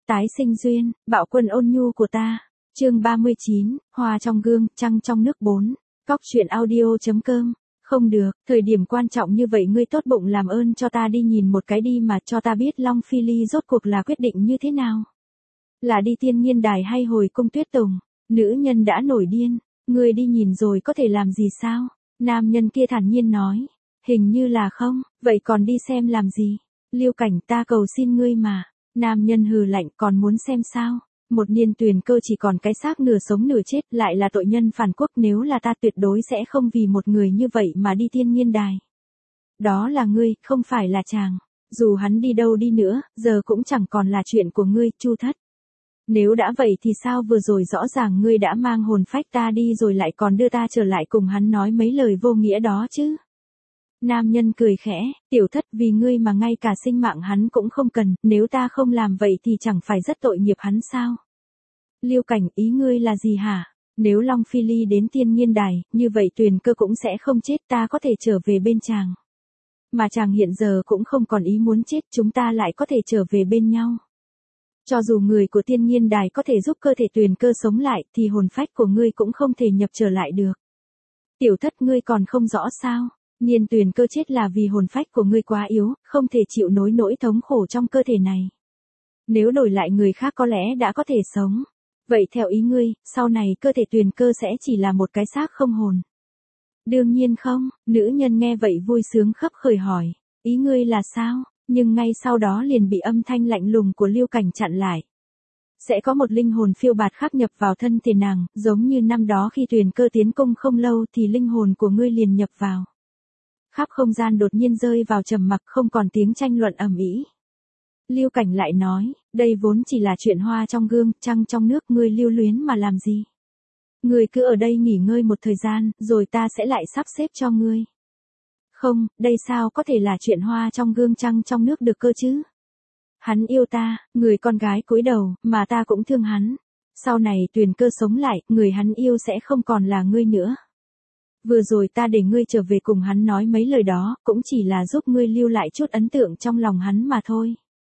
Tái sinh duyên, bạo quân ôn nhu của ta. Chương 39, hoa trong gương, trăng trong nước 4. Cóc truyện audio.com. Không được, thời điểm quan trọng như vậy ngươi tốt bụng làm ơn cho ta đi nhìn một cái đi mà cho ta biết Long Phi Ly rốt cuộc là quyết định như thế nào. Là đi Tiên Nhiên Đài hay hồi cung Tuyết Tùng? Nữ nhân đã nổi điên, ngươi đi nhìn rồi có thể làm gì sao? Nam nhân kia thản nhiên nói, hình như là không, vậy còn đi xem làm gì? Liêu Cảnh, ta cầu xin ngươi mà. Nam nhân hừ lạnh, còn muốn xem sao? Một Niên Tuyền Cơ chỉ còn cái xác nửa sống nửa chết, lại là tội nhân phản quốc, nếu là ta tuyệt đối sẽ không vì một người như vậy mà đi Tiên Nhiên Đài. Đó là ngươi, không phải là chàng. Dù hắn đi đâu đi nữa, giờ cũng chẳng còn là chuyện của ngươi, Chu Thất. Nếu đã vậy thì sao vừa rồi rõ ràng ngươi đã mang hồn phách ta đi rồi lại còn đưa ta trở lại cùng hắn nói mấy lời vô nghĩa đó chứ? Nam nhân cười khẽ, tiểu thất vì ngươi mà ngay cả sinh mạng hắn cũng không cần, nếu ta không làm vậy thì chẳng phải rất tội nghiệp hắn sao? Liêu Cảnh, ý ngươi là gì hả? Nếu Long Phi Ly đến Tiên Nhiên Đài, như vậy Tuyền Cơ cũng sẽ không chết, ta có thể trở về bên chàng. Mà chàng hiện giờ cũng không còn ý muốn chết, chúng ta lại có thể trở về bên nhau. Cho dù người của Tiên Nhiên Đài có thể giúp cơ thể Tuyền Cơ sống lại, thì hồn phách của ngươi cũng không thể nhập trở lại được. Tiểu thất, ngươi còn không rõ sao? Niên Tuyền Cơ chết là vì hồn phách của ngươi quá yếu, không thể chịu nổi nỗi thống khổ trong cơ thể này. Nếu đổi lại người khác có lẽ đã có thể sống. Vậy theo ý ngươi, sau này cơ thể Tuyền Cơ sẽ chỉ là một cái xác không hồn? Đương nhiên không, nữ nhân nghe vậy vui sướng khấp khởi hỏi, ý ngươi là sao? Nhưng ngay sau đó liền bị âm thanh lạnh lùng của Liêu Cảnh chặn lại. Sẽ có một linh hồn phiêu bạt khác nhập vào thân thể nàng, giống như năm đó khi Tuyền Cơ tiến cung không lâu thì linh hồn của ngươi liền nhập vào. Khắp không gian đột nhiên rơi vào trầm mặc, không còn tiếng tranh luận ầm ĩ. Liêu Cảnh lại nói, đây vốn chỉ là chuyện hoa trong gương, trăng trong nước, ngươi lưu luyến mà làm gì? Ngươi cứ ở đây nghỉ ngơi một thời gian, rồi ta sẽ lại sắp xếp cho ngươi. Không, đây sao có thể là chuyện hoa trong gương trăng trong nước được cơ chứ? Hắn yêu ta, người con gái cúi đầu, mà ta cũng thương hắn. Sau này Tuyền Cơ sống lại, người hắn yêu sẽ không còn là ngươi nữa. Vừa rồi ta để ngươi trở về cùng hắn nói mấy lời đó, cũng chỉ là giúp ngươi lưu lại chút ấn tượng trong lòng hắn mà thôi.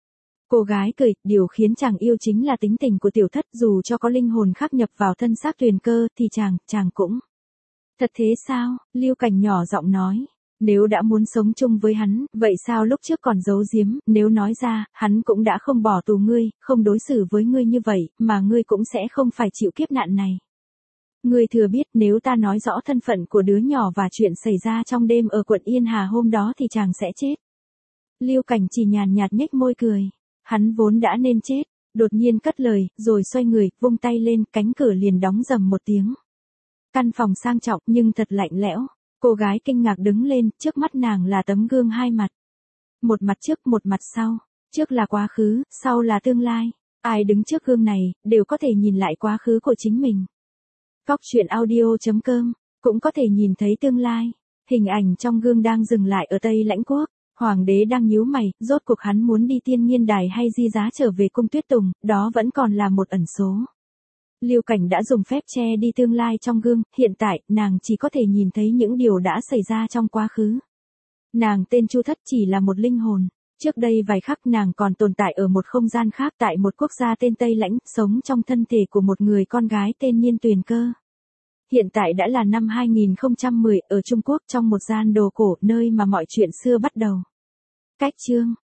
Cô gái cười, điều khiến chàng yêu chính là tính tình của tiểu thất, dù cho có linh hồn khác nhập vào thân xác Tuyền Cơ thì chàng cũng. Thật thế sao? Liêu Cảnh nhỏ giọng nói. Nếu đã muốn sống chung với hắn, vậy sao lúc trước còn giấu giếm, nếu nói ra, hắn cũng đã không bỏ tù ngươi, không đối xử với ngươi như vậy, mà ngươi cũng sẽ không phải chịu kiếp nạn này. Ngươi thừa biết nếu ta nói rõ thân phận của đứa nhỏ và chuyện xảy ra trong đêm ở quận Yên Hà hôm đó thì chàng sẽ chết. Liêu Cảnh chỉ nhàn nhạt nhếch môi cười. Hắn vốn đã nên chết, đột nhiên cất lời, rồi xoay người, vung tay lên, cánh cửa liền đóng rầm một tiếng. Căn phòng sang trọng nhưng thật lạnh lẽo. Cô gái kinh ngạc đứng lên, trước mắt nàng là tấm gương hai mặt. Một mặt trước, một mặt sau. Trước là quá khứ, sau là tương lai. Ai đứng trước gương này, đều có thể nhìn lại quá khứ của chính mình. Cóc truyện audio.com, cũng có thể nhìn thấy tương lai. Hình ảnh trong gương đang dừng lại ở Tây Lãnh Quốc. Hoàng đế đang nhíu mày, rốt cuộc hắn muốn đi Tiên Nhiên Đài hay di giá trở về cung Tuyết Tùng, đó vẫn còn là một ẩn số. Liêu Cảnh đã dùng phép che đi tương lai trong gương, hiện tại, nàng chỉ có thể nhìn thấy những điều đã xảy ra trong quá khứ. Nàng tên Chu Thất chỉ là một linh hồn. Trước đây vài khắc nàng còn tồn tại ở một không gian khác tại một quốc gia tên Tây Lãnh, sống trong thân thể của một người con gái tên Niên Tuyền Cơ. Hiện tại đã là năm 2010, ở Trung Quốc trong một gian đồ cổ, nơi mà mọi chuyện xưa bắt đầu. Cách chương